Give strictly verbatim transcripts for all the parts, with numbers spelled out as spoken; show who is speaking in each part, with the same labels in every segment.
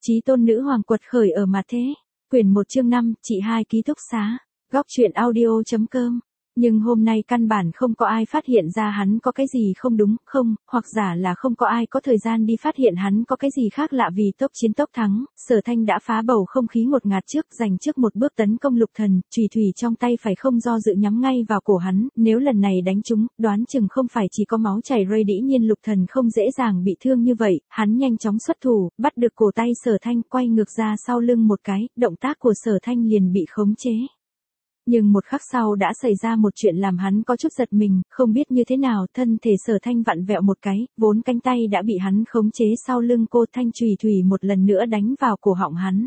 Speaker 1: Chí tôn nữ hoàng quật khởi ở mà thế. Quyển một chương năm, chị hai ký túc xá. Góc truyện audio chấm com. Nhưng hôm nay căn bản không có ai phát hiện ra hắn có cái gì không đúng, không, hoặc giả là không có ai có thời gian đi phát hiện hắn có cái gì khác lạ vì tốc chiến tốc thắng, Sở Thanh đã phá bầu không khí ngột ngạt trước, giành trước một bước tấn công Lục Thần, chùy thủy trong tay phải không do dự nhắm ngay vào cổ hắn, nếu lần này đánh trúng, đoán chừng không phải chỉ có máu chảy rơi, dĩ nhiên Lục Thần không dễ dàng bị thương như vậy, hắn nhanh chóng xuất thủ, bắt được cổ tay Sở Thanh, quay ngược ra sau lưng một cái, động tác của Sở Thanh liền bị khống chế. Nhưng một khắc sau đã xảy ra một chuyện làm hắn có chút giật mình, không biết như thế nào, thân thể Sở Thanh vặn vẹo một cái, vốn cánh tay đã bị hắn khống chế sau lưng cô, thanh chùy thủy một lần nữa đánh vào cổ họng hắn.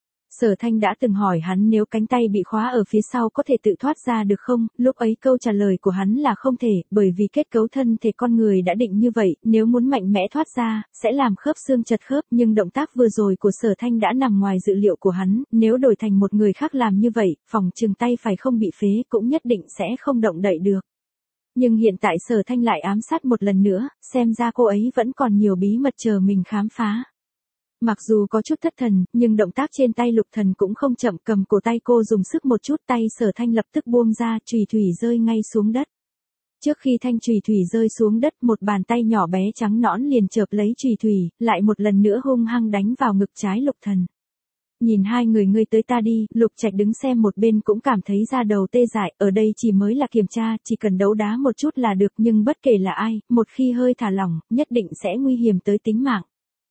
Speaker 1: Sở Thanh đã từng hỏi hắn nếu cánh tay bị khóa ở phía sau có thể tự thoát ra được không, lúc ấy câu trả lời của hắn là không thể, bởi vì kết cấu thân thể con người đã định như vậy, nếu muốn mạnh mẽ thoát ra, sẽ làm khớp xương chật khớp, nhưng động tác vừa rồi của Sở Thanh đã nằm ngoài dự liệu của hắn, nếu đổi thành một người khác làm như vậy, phòng chừng tay phải không bị phế cũng nhất định sẽ không động đậy được. Nhưng hiện tại Sở Thanh lại ám sát một lần nữa, xem ra cô ấy vẫn còn nhiều bí mật chờ mình khám phá. Mặc dù có chút thất thần, nhưng động tác trên tay Lục Thần cũng không chậm, cầm cổ tay cô dùng sức một chút, tay Sở Thanh lập tức buông ra, chùy thủy rơi ngay xuống đất. Trước khi thanh chùy thủy rơi xuống đất, một bàn tay nhỏ bé trắng nõn liền chộp lấy chùy thủy, lại một lần nữa hung hăng đánh vào ngực trái Lục Thần. Nhìn hai người ngươi tới ta đi, Lục Trạch đứng xem một bên cũng cảm thấy da đầu tê dại, ở đây chỉ mới là kiểm tra, chỉ cần đấu đá một chút là được, nhưng bất kể là ai, một khi hơi thả lỏng, nhất định sẽ nguy hiểm tới tính mạng.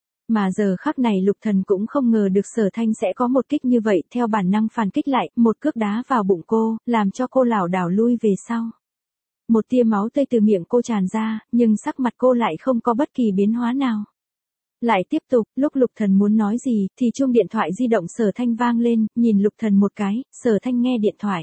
Speaker 1: Mà giờ khắc này Lục Thần cũng không ngờ được Sở Thanh sẽ có một kích như vậy, theo bản năng phản kích lại, một cước đá vào bụng cô, làm cho cô lảo đảo lui về sau. Một tia máu tươi từ miệng cô tràn ra, nhưng sắc mặt cô lại không có bất kỳ biến hóa nào. Lại tiếp tục, lúc Lục Thần muốn nói gì, thì chuông điện thoại di động Sở Thanh vang lên, nhìn Lục Thần một cái, Sở Thanh nghe điện thoại.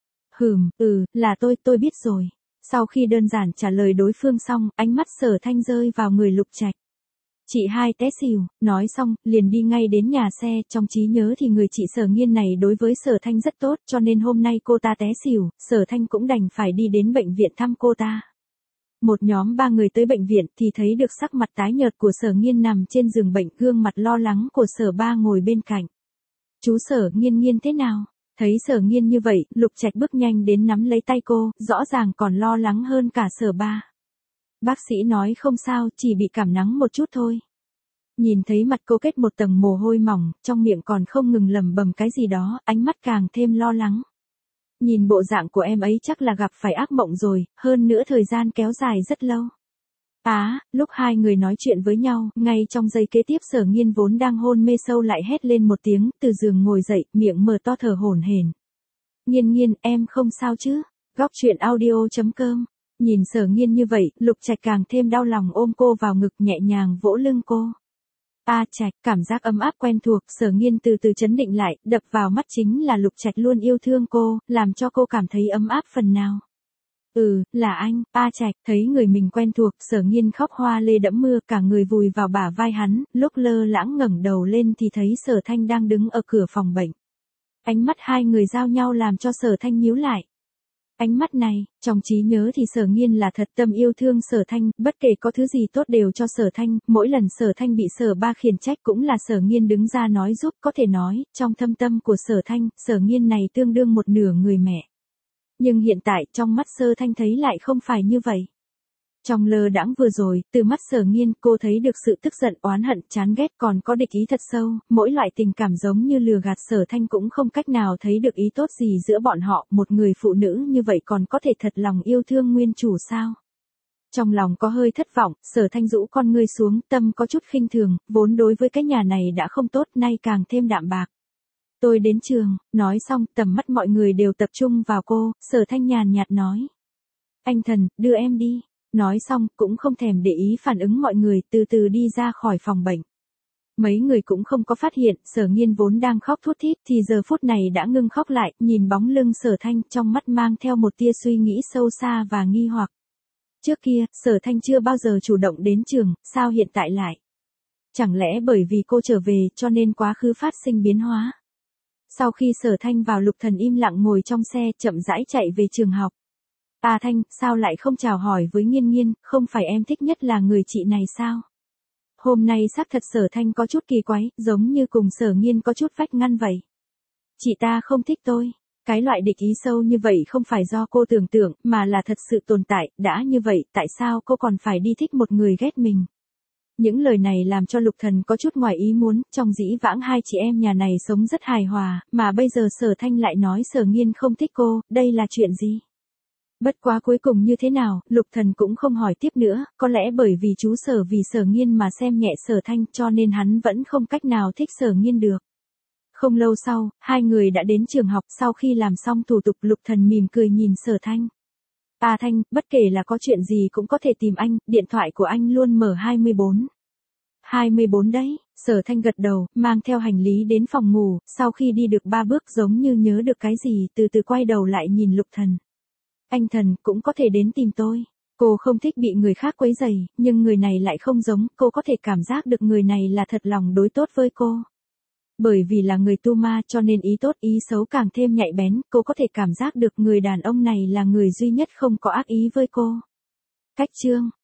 Speaker 1: Hừm, ừ, là tôi, tôi biết rồi. Sau khi đơn giản trả lời đối phương xong, ánh mắt Sở Thanh rơi vào người Lục Trạch. Chị hai té xỉu, nói xong, liền đi ngay đến nhà xe, trong trí nhớ thì người chị Sở Nghiên này đối với Sở Thanh rất tốt, cho nên hôm nay cô ta té xỉu, Sở Thanh cũng đành phải đi đến bệnh viện thăm cô ta. Một nhóm ba người tới bệnh viện thì thấy được sắc mặt tái nhợt của Sở Nghiên nằm trên giường bệnh, gương mặt lo lắng của Sở Ba ngồi bên cạnh. Chú Sở Nghiên Nghiên thế nào? Thấy Sở Nghiên như vậy, Lục Trạch bước nhanh đến nắm lấy tay cô, rõ ràng còn lo lắng hơn cả Sở Ba. Bác sĩ nói không sao, chỉ bị cảm nắng một chút thôi. Nhìn thấy mặt cô kết một tầng mồ hôi mỏng, trong miệng còn không ngừng lẩm bẩm cái gì đó, ánh mắt càng thêm lo lắng. Nhìn bộ dạng của em ấy chắc là gặp phải ác mộng rồi, hơn nữa thời gian kéo dài rất lâu. Á, à, lúc hai người nói chuyện với nhau, ngay trong giây kế tiếp Sở Nghiên vốn đang hôn mê sâu lại hét lên một tiếng, từ giường ngồi dậy, miệng mở to thở hổn hển. Nghiên Nghiên, em không sao chứ? Góc truyện audio chấm com. Nhìn Sở Nghiên như vậy, Lục Trạch càng thêm đau lòng, ôm cô vào ngực nhẹ nhàng vỗ lưng cô. A Trạch, cảm giác ấm áp quen thuộc, Sở Nghiên từ từ trấn định lại, đập vào mắt chính là Lục Trạch luôn yêu thương cô, làm cho cô cảm thấy ấm áp phần nào. Ừ, là anh, A Trạch, thấy người mình quen thuộc, Sở Nghiên khóc hoa lê đẫm mưa, cả người vùi vào bả vai hắn, lúc lơ lãng ngẩng đầu lên thì thấy Sở Thanh đang đứng ở cửa phòng bệnh. Ánh mắt hai người giao nhau làm cho Sở Thanh nhíu lại. Ánh mắt này, trong trí nhớ thì Sở Nghiên là thật tâm yêu thương Sở Thanh, bất kể có thứ gì tốt đều cho Sở Thanh, mỗi lần Sở Thanh bị Sở Ba khiển trách cũng là Sở Nghiên đứng ra nói giúp, có thể nói, trong thâm tâm của Sở Thanh, Sở Nghiên này tương đương một nửa người mẹ. Nhưng hiện tại, trong mắt Sở Thanh thấy lại không phải như vậy. Trong lơ đãng vừa rồi, từ mắt Sở Nghiên, cô thấy được sự tức giận, oán hận, chán ghét, còn có địch ý thật sâu, mỗi loại tình cảm giống như lừa gạt, Sở Thanh cũng không cách nào thấy được ý tốt gì giữa bọn họ, một người phụ nữ như vậy còn có thể thật lòng yêu thương nguyên chủ sao? Trong lòng có hơi thất vọng, Sở Thanh rũ con ngươi xuống, tâm có chút khinh thường, vốn đối với cái nhà này đã không tốt, nay càng thêm đạm bạc. Tôi đến trường, nói xong, tầm mắt mọi người đều tập trung vào cô, Sở Thanh nhàn nhạt nói. Anh Thần, đưa em đi. Nói xong, cũng không thèm để ý phản ứng mọi người, từ từ đi ra khỏi phòng bệnh. Mấy người cũng không có phát hiện, Sở Nghiên vốn đang khóc thút thít thì giờ phút này đã ngưng khóc lại, nhìn bóng lưng Sở Thanh, trong mắt mang theo một tia suy nghĩ sâu xa và nghi hoặc. Trước kia, Sở Thanh chưa bao giờ chủ động đến trường, sao hiện tại lại? Chẳng lẽ bởi vì cô trở về cho nên quá khứ phát sinh biến hóa? Sau khi Sở Thanh vào, Lục Thần im lặng ngồi trong xe, chậm rãi chạy về trường học. A Thanh, sao lại không chào hỏi với Nghiên Nghiên, không phải em thích nhất là người chị này sao? Hôm nay xác thật Sở Thanh có chút kỳ quái, giống như cùng Sở Nghiên có chút vách ngăn vậy. Chị ta không thích tôi. Cái loại địch ý sâu như vậy không phải do cô tưởng tượng, mà là thật sự tồn tại, đã như vậy, tại sao cô còn phải đi thích một người ghét mình? Những lời này làm cho Lục Thần có chút ngoài ý muốn, trong dĩ vãng hai chị em nhà này sống rất hài hòa, mà bây giờ Sở Thanh lại nói Sở Nghiên không thích cô, đây là chuyện gì? Bất quá cuối cùng như thế nào, Lục Thần cũng không hỏi tiếp nữa, có lẽ bởi vì chú Sở vì Sở Nghiên mà xem nhẹ Sở Thanh cho nên hắn vẫn không cách nào thích Sở Nghiên được. Không lâu sau, hai người đã đến trường học, sau khi làm xong thủ tục Lục Thần mỉm cười nhìn Sở Thanh. À Thanh, bất kể là có chuyện gì cũng có thể tìm anh, điện thoại của anh luôn mở hai mươi bốn. hai mươi bốn đấy, Sở Thanh gật đầu, mang theo hành lý đến phòng ngủ, sau khi đi được ba bước giống như nhớ được cái gì, từ từ quay đầu lại nhìn Lục Thần. Anh Thần, cũng có thể đến tìm tôi. Cô không thích bị người khác quấy rầy, nhưng người này lại không giống, cô có thể cảm giác được người này là thật lòng đối tốt với cô. Bởi vì là người tu ma cho nên ý tốt ý xấu càng thêm nhạy bén, cô có thể cảm giác được người đàn ông này là người duy nhất không có ác ý với cô. Cách chương